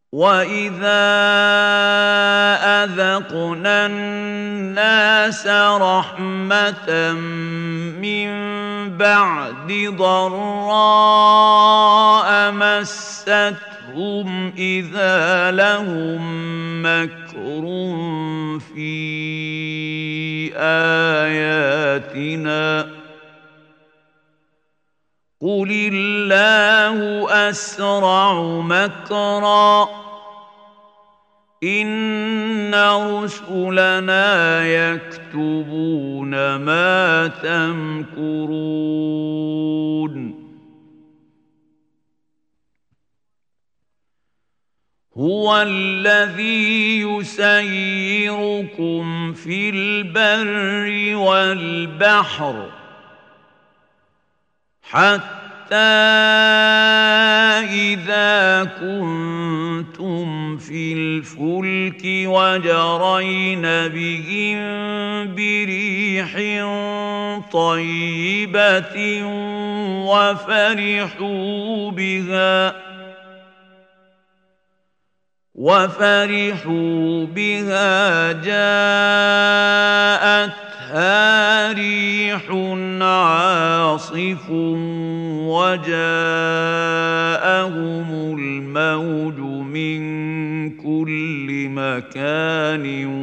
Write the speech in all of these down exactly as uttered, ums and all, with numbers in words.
وَإِذَا أَذَقْنَا النَّاسَ رَحْمَةً مِّن بَعْدِ ضَرَّاءَ مَسَّتْهُمْ إِذَا لَهُم مَّكْرٌ فِي آيَاتِنَا قُلِ اللَّهُ أَسْرَعُ مَكْرًا إِنَّ رُسُلَنَا يَكْتُبُونَ مَا تَمْكُرُونَ هُوَ الَّذِي يُسَيِّرُكُمْ فِي الْبَرِّ وَالْبَحْرِ حَتَّى إِذَا كُنتُمْ فِي الْفُلْكِ وَجَرَيْنَ بِهِم بِرِيحٍ طَيِّبَةٍ وَفَرِحُوا بِهَا وَفَرِحُوا بِهَا جَاءَتْهَا رِيحٌ عَاصِفٌ وَجَاءَهُمُ الْمَوْجُ مِنْ كُلِّ مَكَانٍ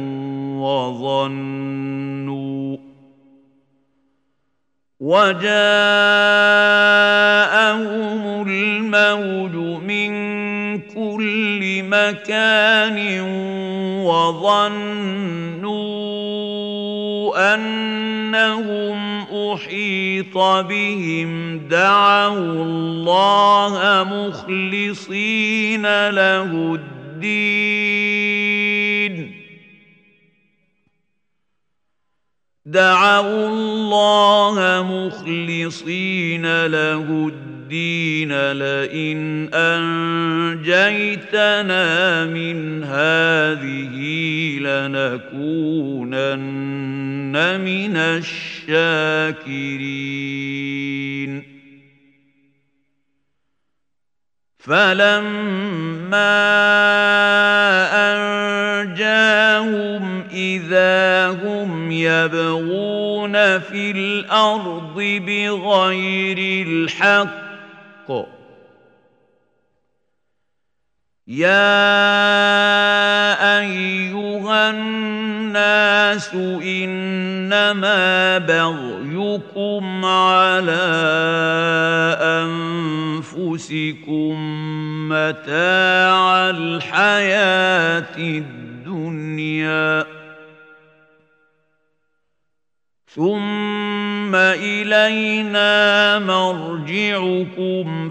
وَظَنُّوا وَجَاءَهُمُ الْمَوْجُ مِنْ كُلِّ مَكَانٍ وَظَنُّوا أَنَّهُمْ أُحِيطَ بِهِمْ دَعَوُا اللَّهَ مُخْلِصِينَ لَهُ الدِّينَ دعوا الله مخلصين له الدين لئن أنجيتنا من هذه لنكونن من الشاكرين فلما أنجاهم إذا هم يبغون في الأرض بغير الحق يا أيها الناس إنما بغيكم على أنفسكم متاع الحياة الدنيا ثم إلينا مرجعكم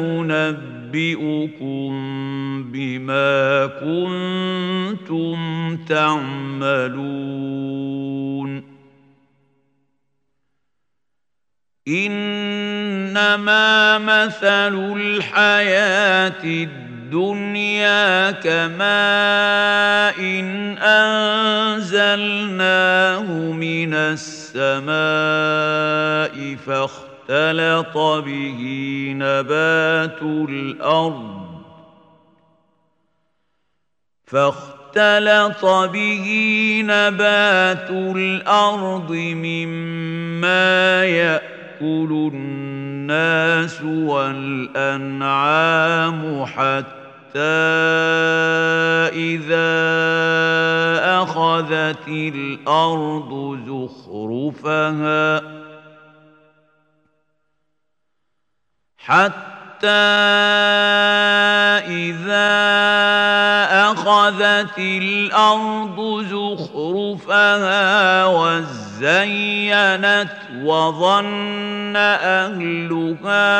فننبئكم بما كنتم تعملون إنما مثل الحياة الدنيا كماء إن أنزلناه من السماء فاختلط به نبات الأرض فاختلط به نبات الأرض مما يأكل الناس والأنعام حتى إذا أخذت الأرض زخرفها حتى إذا أخذت الأرض زخرفها وزينت وظن أهلها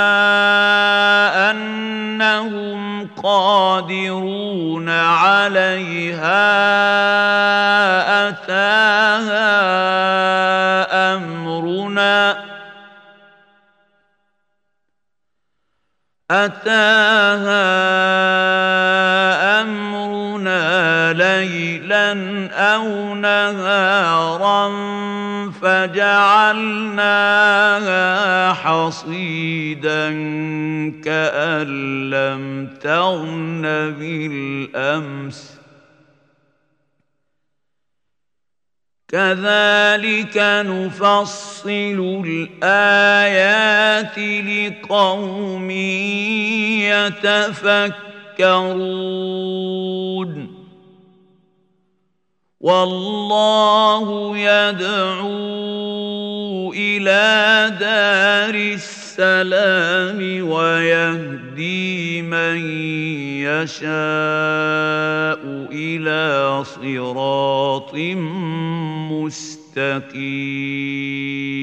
أنهم قادرون عليها أتاها أمرنا أتاها أمرنا ليلا أو نهارا فجعلناها حصيدا كأن لم تغن بالأمس كذلك نفصل الآيات لقوم يتفكرون والله يدعو إلى دار السلام ويهدي من يشاء إلى صراط مستقيم